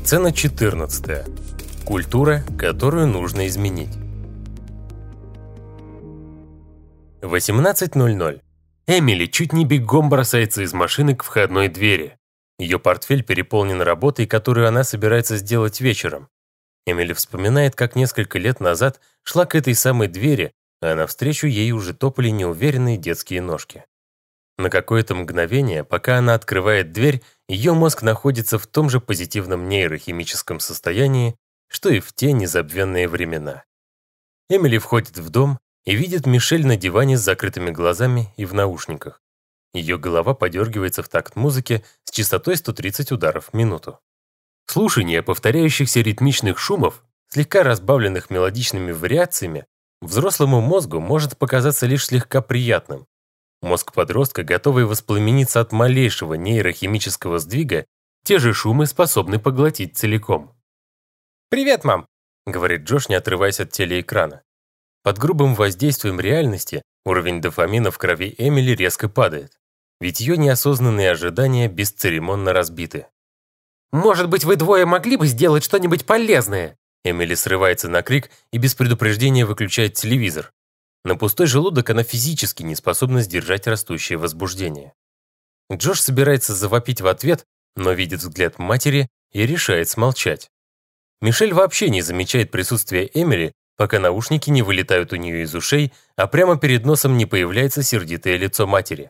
Сцена 14. Культура, которую нужно изменить. 18:00. Эмили чуть не бегом бросается из машины к входной двери. Ее портфель переполнен работой, которую она собирается сделать вечером. Эмили вспоминает, как несколько лет назад шла к этой самой двери, а навстречу ей уже топали неуверенные детские ножки. На какое-то мгновение, пока она открывает дверь, ее мозг находится в том же позитивном нейрохимическом состоянии, что и в те незабвенные времена. Эмили входит в дом и видит Мишель на диване с закрытыми глазами и в наушниках. Ее голова подергивается в такт музыки с частотой 130 ударов в минуту. Слушание повторяющихся ритмичных шумов, слегка разбавленных мелодичными вариациями, взрослому мозгу может показаться лишь слегка приятным. Мозг подростка, готовый воспламениться от малейшего нейрохимического сдвига, те же шумы способны поглотить целиком. «Привет, мам!» — говорит Джош, не отрываясь от телеэкрана. Под грубым воздействием реальности уровень дофамина в крови Эмили резко падает, ведь ее неосознанные ожидания бесцеремонно разбиты. «Может быть, вы двое могли бы сделать что-нибудь полезное?» Эмили срывается на крик и без предупреждения выключает телевизор. На пустой желудок она физически не способна сдержать растущее возбуждение. Джош собирается завопить в ответ, но видит взгляд матери и решает смолчать. Мишель вообще не замечает присутствия Эмили, пока наушники не вылетают у нее из ушей, а прямо перед носом не появляется сердитое лицо матери.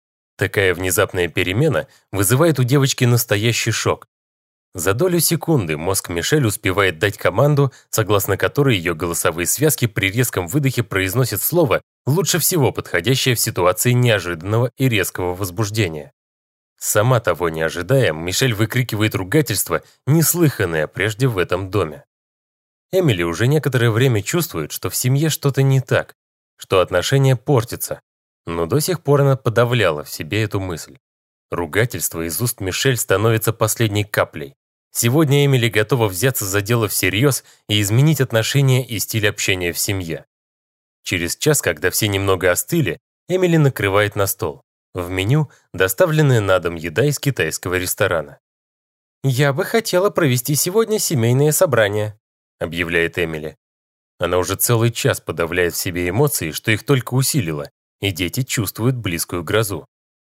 Такая внезапная перемена вызывает у девочки настоящий шок. За долю секунды мозг Мишель успевает дать команду, согласно которой ее голосовые связки при резком выдохе произносят слово, лучше всего подходящее в ситуации неожиданного и резкого возбуждения. Сама того не ожидая, Мишель выкрикивает ругательство, неслыханное прежде в этом доме. Эмили уже некоторое время чувствует, что в семье что-то не так, что отношения портятся, но до сих пор она подавляла в себе эту мысль. Ругательство из уст Мишель становится последней каплей. Сегодня Эмили готова взяться за дело всерьез и изменить отношения и стиль общения в семье. Через час, когда все немного остыли, Эмили накрывает на стол. В меню доставленная на дом еда из китайского ресторана. «Я бы хотела провести сегодня семейное собрание», объявляет Эмили. Она уже целый час подавляет в себе эмоции, что их только усилило, и дети чувствуют близкую грозу.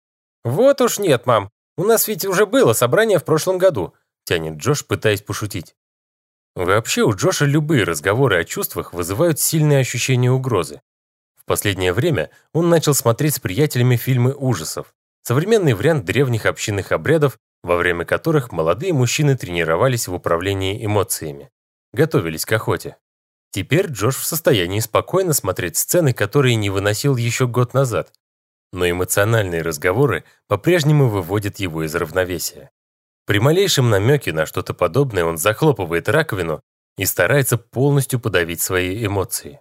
«Вот уж нет, мам. У нас ведь уже было собрание в прошлом году», тянет Джош, пытаясь пошутить. Вообще у Джоша любые разговоры о чувствах вызывают сильные ощущения угрозы. В последнее время он начал смотреть с приятелями фильмы ужасов, современный вариант древних общинных обрядов, во время которых молодые мужчины тренировались в управлении эмоциями, готовились к охоте. Теперь Джош в состоянии спокойно смотреть сцены, которые не выносил еще год назад. Но эмоциональные разговоры по-прежнему выводят его из равновесия. При малейшем намеке на что-то подобное он захлопывает раковину и старается полностью подавить свои эмоции.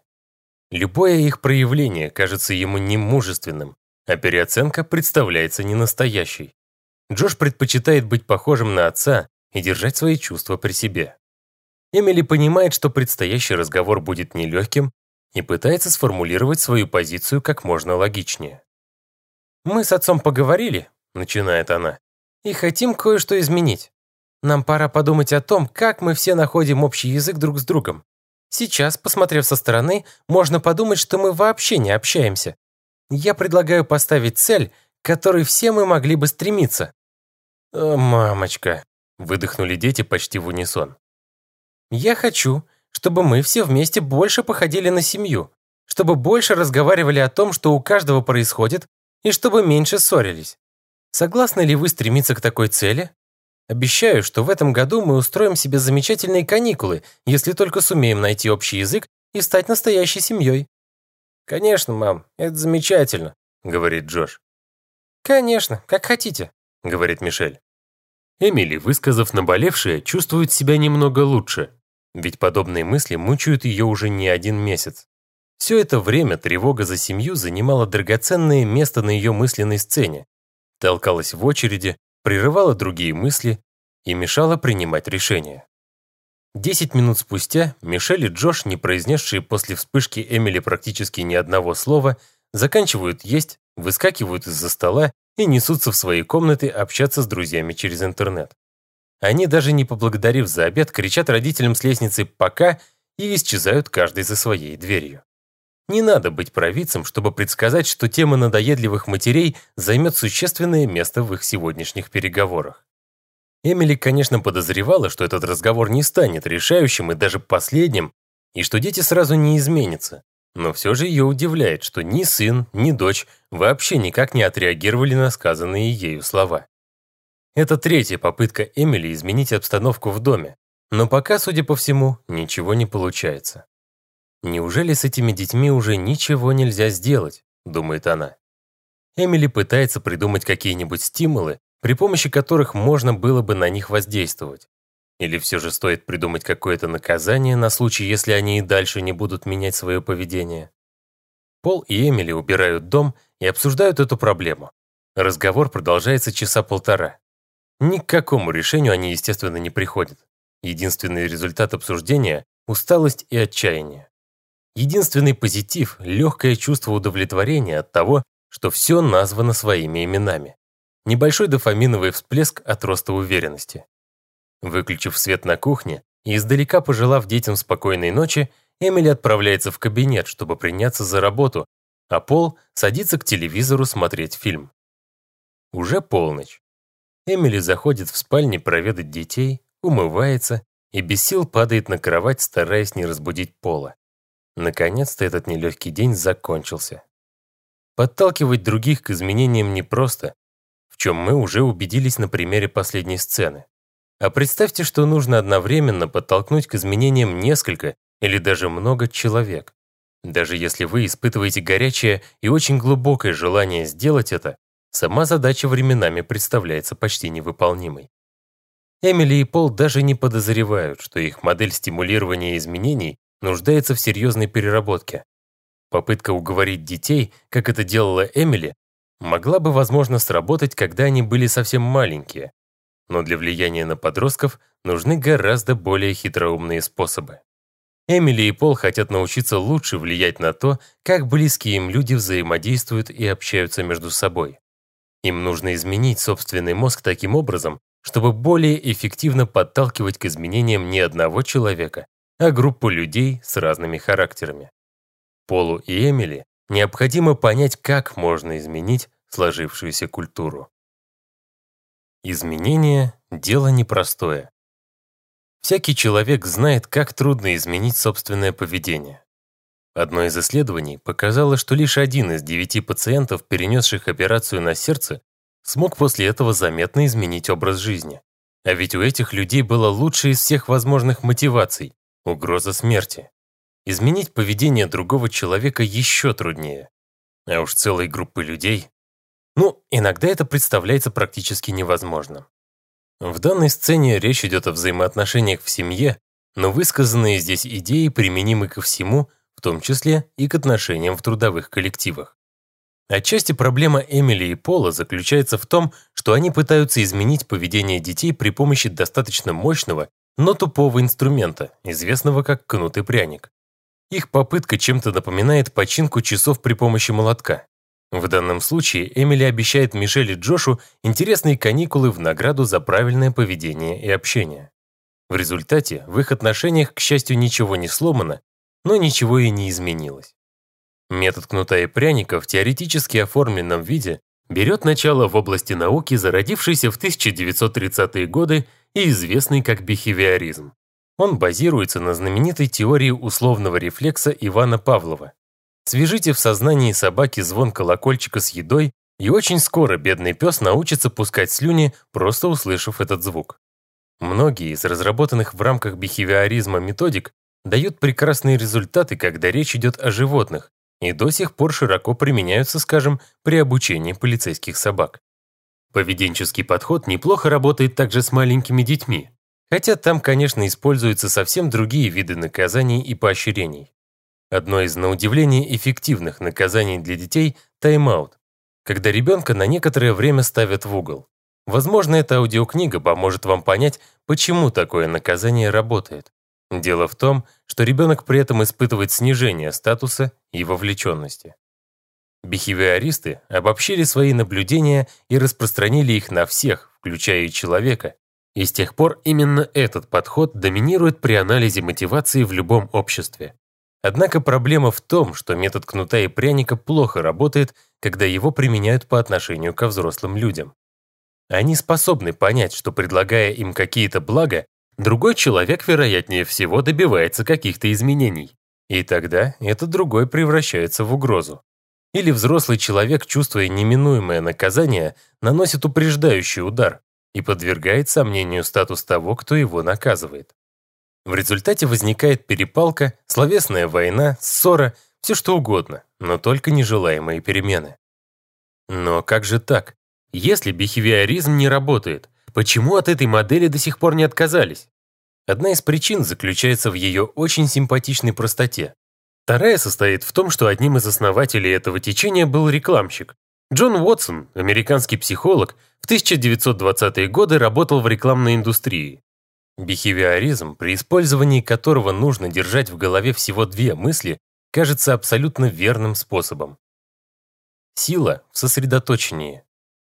Любое их проявление кажется ему немужественным, а переоценка представляется ненастоящей. Джош предпочитает быть похожим на отца и держать свои чувства при себе. Эмили понимает, что предстоящий разговор будет нелегким, и пытается сформулировать свою позицию как можно логичнее. «Мы с отцом поговорили», — начинает она, «и хотим кое-что изменить. Нам пора подумать о том, как мы все находим общий язык друг с другом. Сейчас, посмотрев со стороны, можно подумать, что мы вообще не общаемся. Я предлагаю поставить цель, к которой все мы могли бы стремиться». «О, мамочка», — выдохнули дети почти в унисон. «Я хочу, чтобы мы все вместе больше походили на семью, чтобы больше разговаривали о том, что у каждого происходит, и чтобы меньше ссорились. Согласны ли вы стремиться к такой цели? Обещаю, что в этом году мы устроим себе замечательные каникулы, если только сумеем найти общий язык и стать настоящей семьей». «Конечно, мам, это замечательно», — говорит Джош. «Конечно, как хотите», — говорит Мишель. Эмили, высказав наболевшее, чувствует себя немного лучше, ведь подобные мысли мучают ее уже не один месяц. Все это время тревога за семью занимала драгоценное место на ее мысленной сцене, толкалась в очереди, прерывала другие мысли и мешала принимать решения. 10 минут спустя Мишель и Джош, не произнесшие после вспышки Эмили практически ни одного слова, заканчивают есть, выскакивают из-за стола и несутся в свои комнаты общаться с друзьями через интернет. Они, даже не поблагодарив за обед, кричат родителям с лестницы «пока» и исчезают каждый за своей дверью. Не надо быть провидцем, чтобы предсказать, что тема надоедливых матерей займет существенное место в их сегодняшних переговорах. Эмили, конечно, подозревала, что этот разговор не станет решающим и даже последним, и что дети сразу не изменятся. Но все же ее удивляет, что ни сын, ни дочь вообще никак не отреагировали на сказанные ею слова. Это третья попытка Эмили изменить обстановку в доме, но пока, судя по всему, ничего не получается. «Неужели с этими детьми уже ничего нельзя сделать?» – думает она. Эмили пытается придумать какие-нибудь стимулы, при помощи которых можно было бы на них воздействовать. Или все же стоит придумать какое-то наказание на случай, если они и дальше не будут менять свое поведение. Пол и Эмили убирают дом и обсуждают эту проблему. Разговор продолжается часа полтора. Ни к какому решению они, естественно, не приходят. Единственный результат обсуждения – усталость и отчаяние. Единственный позитив – легкое чувство удовлетворения от того, что все названо своими именами. Небольшой дофаминовый всплеск от роста уверенности. Выключив свет на кухне и издалека пожелав детям спокойной ночи, Эмили отправляется в кабинет, чтобы приняться за работу, а Пол садится к телевизору смотреть фильм. Уже полночь. Эмили заходит в спальню проведать детей, умывается и без сил падает на кровать, стараясь не разбудить Пола. Наконец-то этот нелегкий день закончился. Подталкивать других к изменениям непросто, в чем мы уже убедились на примере последней сцены. А представьте, что нужно одновременно подтолкнуть к изменениям несколько или даже много человек. Даже если вы испытываете горячее и очень глубокое желание сделать это, сама задача временами представляется почти невыполнимой. Эмили и Пол даже не подозревают, что их модель стимулирования изменений нуждается в серьезной переработке. Попытка уговорить детей, как это делала Эмили, могла бы, возможно, сработать, когда они были совсем маленькие. Но для влияния на подростков нужны гораздо более хитроумные способы. Эмили и Пол хотят научиться лучше влиять на то, как близкие им люди взаимодействуют и общаются между собой. Им нужно изменить собственный мозг таким образом, чтобы более эффективно подталкивать к изменениям не одного человека, а группу людей с разными характерами. Полу и Эмили необходимо понять, как можно изменить сложившуюся культуру. Изменение – дело непростое. Всякий человек знает, как трудно изменить собственное поведение. Одно из исследований показало, что лишь 1 из 9 пациентов, перенесших операцию на сердце, смог после этого заметно изменить образ жизни. А ведь у этих людей было лучшее из всех возможных мотиваций – угроза смерти. Изменить поведение другого человека еще труднее. А уж целой группы людей. Иногда это представляется практически невозможным. В данной сцене речь идет о взаимоотношениях в семье, но высказанные здесь идеи применимы ко всему, в том числе и к отношениям в трудовых коллективах. Отчасти проблема Эмили и Пола заключается в том, что они пытаются изменить поведение детей при помощи достаточно мощного, но тупого инструмента, известного как кнут и пряник. Их попытка чем-то напоминает починку часов при помощи молотка. В данном случае Эмили обещает Мишель и Джошу интересные каникулы в награду за правильное поведение и общение. В результате в их отношениях, к счастью, ничего не сломано, но ничего и не изменилось. Метод кнута и пряника в теоретически оформленном виде берет начало в области науки, зародившейся в 1930-е годы и известной как бихевиоризм. Он базируется на знаменитой теории условного рефлекса Ивана Павлова. Свяжите в сознании собаки звон колокольчика с едой, и очень скоро бедный пес научится пускать слюни, просто услышав этот звук. Многие из разработанных в рамках бихевиоризма методик дают прекрасные результаты, когда речь идет о животных, и до сих пор широко применяются, скажем, при обучении полицейских собак. Поведенческий подход неплохо работает также с маленькими детьми, хотя там, конечно, используются совсем другие виды наказаний и поощрений. Одно из, на удивление, эффективных наказаний для детей – тайм-аут, когда ребенка на некоторое время ставят в угол. Возможно, эта аудиокнига поможет вам понять, почему такое наказание работает. Дело в том, что ребенок при этом испытывает снижение статуса и вовлеченности. Бихевиористы обобщили свои наблюдения и распространили их на всех, включая и человека, И с тех пор именно этот подход доминирует при анализе мотивации в любом обществе. Однако проблема в том, что метод кнута и пряника плохо работает, когда его применяют по отношению ко взрослым людям. Они способны понять, что, предлагая им какие-то блага, другой человек, вероятнее всего, добивается каких-то изменений. И тогда этот другой превращается в угрозу. Или взрослый человек, чувствуя неминуемое наказание, наносит упреждающий удар и подвергает сомнению статус того, кто его наказывает. В результате возникает перепалка, словесная война, ссора, все что угодно, но только нежелаемые перемены. Но как же так? Если бихевиоризм не работает, почему от этой модели до сих пор не отказались? Одна из причин заключается в ее очень симпатичной простоте. Вторая состоит в том, что одним из основателей этого течения был рекламщик. Джон Уотсон, американский психолог, в 1920-е годы работал в рекламной индустрии. Бихевиоризм, при использовании которого нужно держать в голове всего две мысли, кажется абсолютно верным способом. Сила в сосредоточении.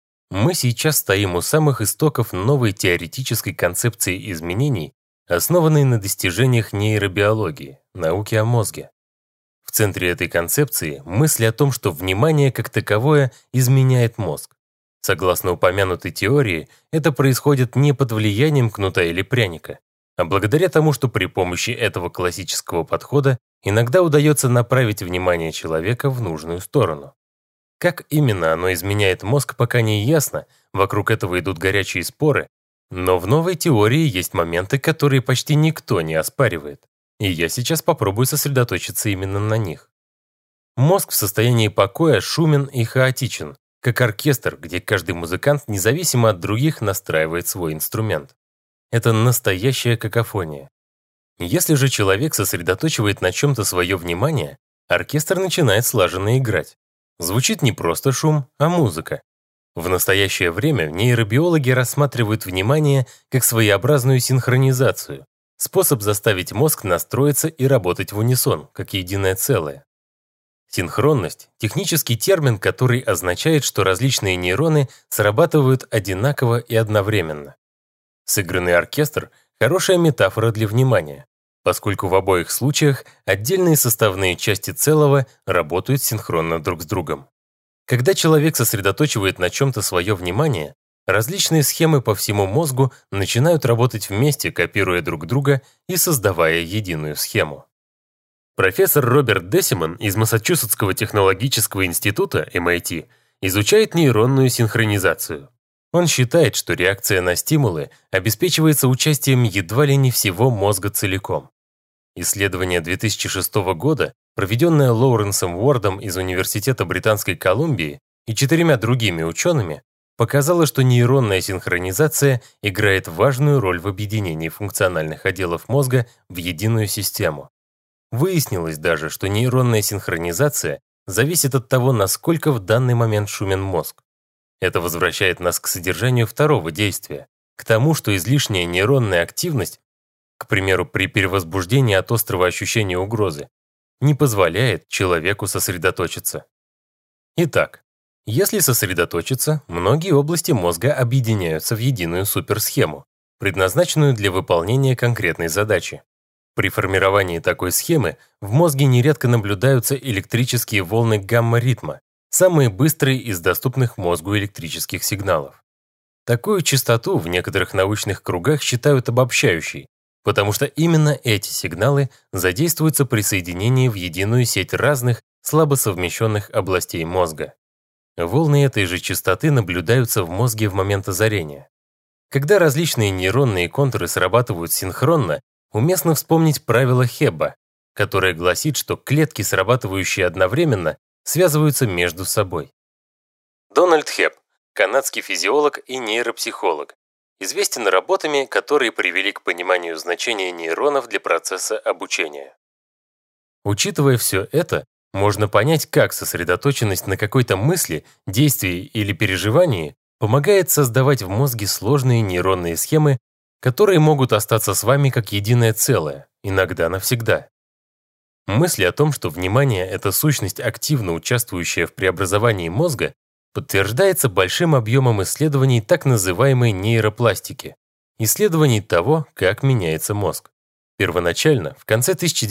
Мы сейчас стоим у самых истоков новой теоретической концепции изменений, основанной на достижениях нейробиологии, науки о мозге. В центре этой концепции мысль о том, что внимание как таковое изменяет мозг. Согласно упомянутой теории, это происходит не под влиянием кнута или пряника, а благодаря тому, что при помощи этого классического подхода иногда удается направить внимание человека в нужную сторону. Как именно оно изменяет мозг, пока не ясно, вокруг этого идут горячие споры, но в новой теории есть моменты, которые почти никто не оспаривает, и я сейчас попробую сосредоточиться именно на них. Мозг в состоянии покоя шумен и хаотичен, как оркестр, где каждый музыкант независимо от других настраивает свой инструмент. Это настоящая какофония. Если же человек сосредотачивает на чем-то свое внимание, оркестр начинает слаженно играть. Звучит не просто шум, а музыка. В настоящее время нейробиологи рассматривают внимание как своеобразную синхронизацию, способ заставить мозг настроиться и работать в унисон, как единое целое. Синхронность – технический термин, который означает, что различные нейроны срабатывают одинаково и одновременно. Сыгранный оркестр – хорошая метафора для внимания, поскольку в обоих случаях отдельные составные части целого работают синхронно друг с другом. Когда человек сосредотачивает на чем-то свое внимание, различные схемы по всему мозгу начинают работать вместе, копируя друг друга и создавая единую схему. Профессор Роберт Десимон из Массачусетского технологического института MIT изучает нейронную синхронизацию. Он считает, что реакция на стимулы обеспечивается участием едва ли не всего мозга целиком. Исследование 2006 года, проведенное Лоуренсом Уордом из Университета Британской Колумбии и 4 другими учеными, показало, что нейронная синхронизация играет важную роль в объединении функциональных отделов мозга в единую систему. Выяснилось даже, что нейронная синхронизация зависит от того, насколько в данный момент шумен мозг. Это возвращает нас к содержанию второго действия, к тому, что излишняя нейронная активность, к примеру, при перевозбуждении от острого ощущения угрозы, не позволяет человеку сосредоточиться. Итак, если сосредоточиться, многие области мозга объединяются в единую суперсхему, предназначенную для выполнения конкретной задачи. При формировании такой схемы в мозге нередко наблюдаются электрические волны гамма-ритма, самые быстрые из доступных мозгу электрических сигналов. Такую частоту в некоторых научных кругах считают обобщающей, потому что именно эти сигналы задействуются при соединении в единую сеть разных, слабо совмещенных областей мозга. Волны этой же частоты наблюдаются в мозге в момент озарения. Когда различные нейронные контуры срабатывают синхронно, уместно вспомнить правило Хебба, которое гласит, что клетки, срабатывающие одновременно, связываются между собой. Дональд Хебб, канадский физиолог и нейропсихолог, известен работами, которые привели к пониманию значения нейронов для процесса обучения. Учитывая все это, можно понять, как сосредоточенность на какой-то мысли, действии или переживании помогает создавать в мозге сложные нейронные схемы, которые могут остаться с вами как единое целое, иногда навсегда. Мысли о том, что внимание — это сущность, активно участвующая в преобразовании мозга, подтверждается большим объемом исследований так называемой нейропластики, исследований того, как меняется мозг. Первоначально, в конце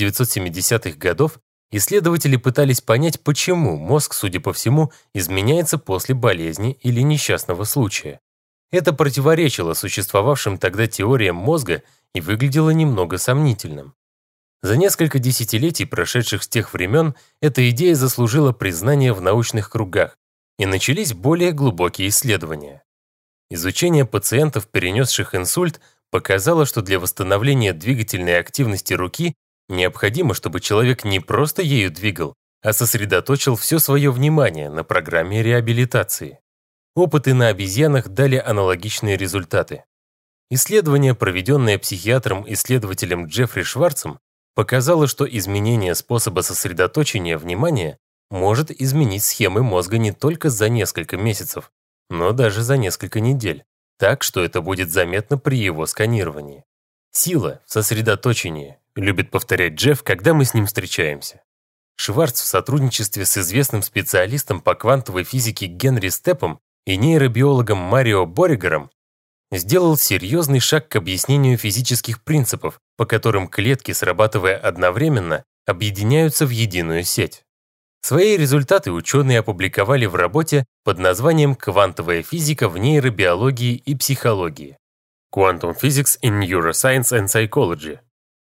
1970-х годов, исследователи пытались понять, почему мозг, судя по всему, изменяется после болезни или несчастного случая. Это противоречило существовавшим тогда теориям мозга и выглядело немного сомнительным. За несколько десятилетий, прошедших с тех времен, эта идея заслужила признание в научных кругах, и начались более глубокие исследования. Изучение пациентов, перенесших инсульт, показало, что для восстановления двигательной активности руки необходимо, чтобы человек не просто ею двигал, а сосредоточил все свое внимание на программе реабилитации. Опыты на обезьянах дали аналогичные результаты. Исследование, проведенное психиатром-исследователем Джеффри Шварцем, показало, что изменение способа сосредоточения внимания может изменить схемы мозга не только за несколько месяцев, но даже за несколько недель, так что это будет заметно при его сканировании. «Сила в сосредоточении», любит повторять Джефф, когда мы с ним встречаемся. Шварц в сотрудничестве с известным специалистом по квантовой физике Генри Степом и нейробиологом Марио Боригером сделал серьезный шаг к объяснению физических принципов, по которым клетки, срабатывая одновременно, объединяются в единую сеть. Свои результаты ученые опубликовали в работе под названием «Квантовая физика в нейробиологии и психологии» Quantum Physics in Neuroscience and Psychology.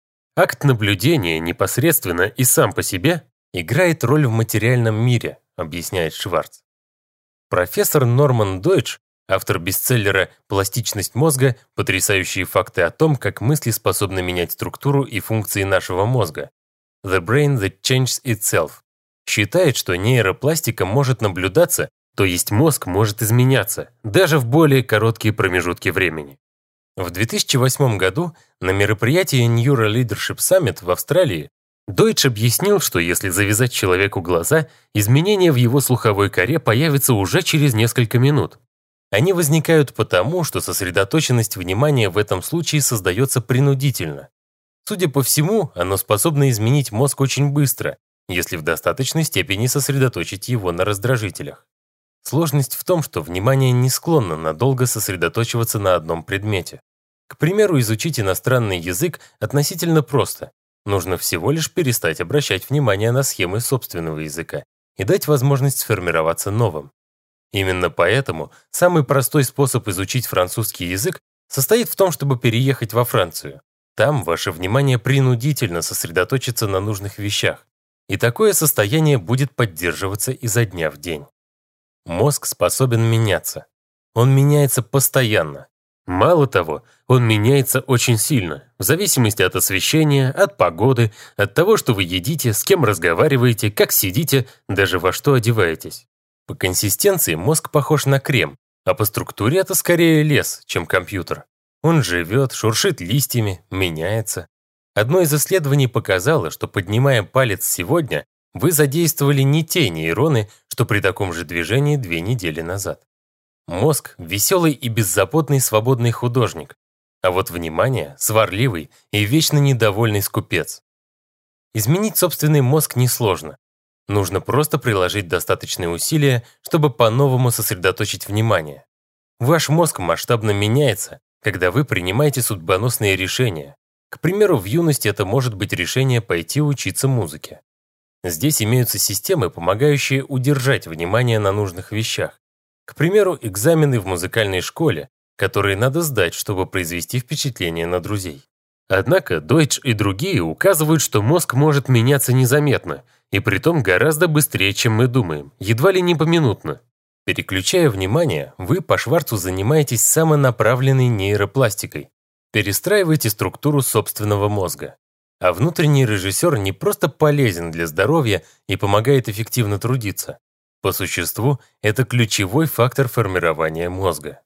Акт наблюдения непосредственно и сам по себе играет роль в материальном мире, объясняет Шварц. Профессор Норман Дойч, автор бестселлера «Пластичность мозга. Потрясающие факты о том, как мысли способны менять структуру и функции нашего мозга» «The Brain That Changes Itself», считает, что нейропластика может наблюдаться, то есть мозг может изменяться, даже в более короткие промежутки времени. В 2008 году на мероприятии Neuro Leadership Summit в Австралии Дойч объяснил, что если завязать человеку глаза, изменения в его слуховой коре появятся уже через несколько минут. Они возникают потому, что сосредоточенность внимания в этом случае создается принудительно. Судя по всему, оно способно изменить мозг очень быстро, если в достаточной степени сосредоточить его на раздражителях. Сложность в том, что внимание не склонно надолго сосредоточиваться на одном предмете. К примеру, изучить иностранный язык относительно просто. Нужно всего лишь перестать обращать внимание на схемы собственного языка и дать возможность сформироваться новым. Именно поэтому самый простой способ изучить французский язык состоит в том, чтобы переехать во Францию. Там ваше внимание принудительно сосредоточится на нужных вещах, и такое состояние будет поддерживаться изо дня в день. Мозг способен меняться. Он меняется постоянно. Мало того, он меняется очень сильно, в зависимости от освещения, от погоды, от того, что вы едите, с кем разговариваете, как сидите, даже во что одеваетесь. По консистенции мозг похож на крем, а по структуре это скорее лес, чем компьютер. Он живет, шуршит листьями, меняется. Одно из исследований показало, что, поднимая палец сегодня, вы задействовали не те нейроны, что при таком же движении 2 недели назад. Мозг – веселый и беззаботный свободный художник, а вот внимание – сварливый и вечно недовольный скупец. Изменить собственный мозг несложно. Нужно просто приложить достаточные усилия, чтобы по-новому сосредоточить внимание. Ваш мозг масштабно меняется, когда вы принимаете судьбоносные решения. К примеру, в юности это может быть решение пойти учиться музыке. Здесь имеются системы, помогающие удержать внимание на нужных вещах. К примеру, экзамены в музыкальной школе, которые надо сдать, чтобы произвести впечатление на друзей. Однако Дойч и другие указывают, что мозг может меняться незаметно, и притом гораздо быстрее, чем мы думаем, едва ли не поминутно. Переключая внимание, вы по Шварцу занимаетесь самонаправленной нейропластикой, перестраиваете структуру собственного мозга. А внутренний режиссер не просто полезен для здоровья и помогает эффективно трудиться. По существу, это ключевой фактор формирования мозга.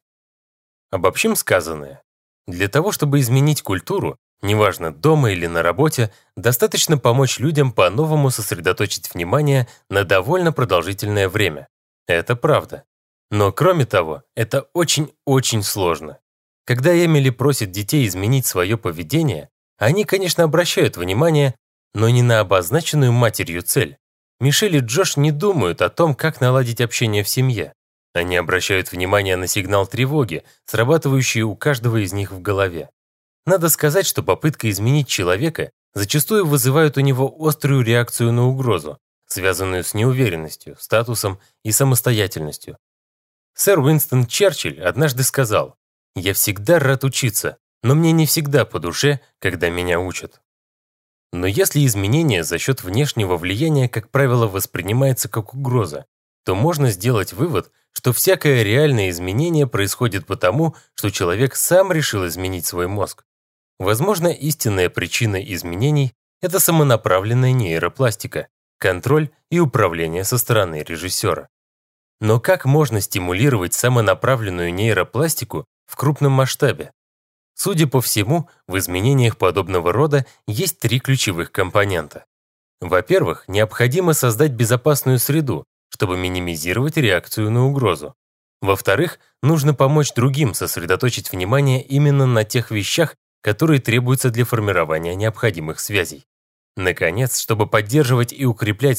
Обобщим сказанное. Для того, чтобы изменить культуру, неважно, дома или на работе, достаточно помочь людям по-новому сосредоточить внимание на довольно продолжительное время. Это правда. Но кроме того, это очень-очень сложно. Когда Эмили просит детей изменить свое поведение, они, конечно, обращают внимание, но не на обозначенную матерью цель. Мишель и Джош не думают о том, как наладить общение в семье. Они обращают внимание на сигнал тревоги, срабатывающий у каждого из них в голове. Надо сказать, что попытка изменить человека зачастую вызывает у него острую реакцию на угрозу, связанную с неуверенностью, статусом и самостоятельностью. Сэр Уинстон Черчилль однажды сказал: «Я всегда рад учиться, но мне не всегда по душе, когда меня учат». Но если изменение за счет внешнего влияния, как правило, воспринимается как угроза, то можно сделать вывод, что всякое реальное изменение происходит потому, что человек сам решил изменить свой мозг. Возможно, истинная причина изменений – это самонаправленная нейропластика, контроль и управление со стороны режиссера. Но как можно стимулировать самонаправленную нейропластику в крупном масштабе? Судя по всему, в изменениях подобного рода есть 3 ключевых компонента. Во-первых, необходимо создать безопасную среду, чтобы минимизировать реакцию на угрозу. Во-вторых, нужно помочь другим сосредоточить внимание именно на тех вещах, которые требуются для формирования необходимых связей. Наконец, чтобы поддерживать и укреплять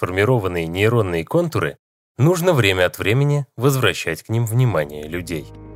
свежесформированные нейронные контуры, нужно время от времени возвращать к ним внимание людей.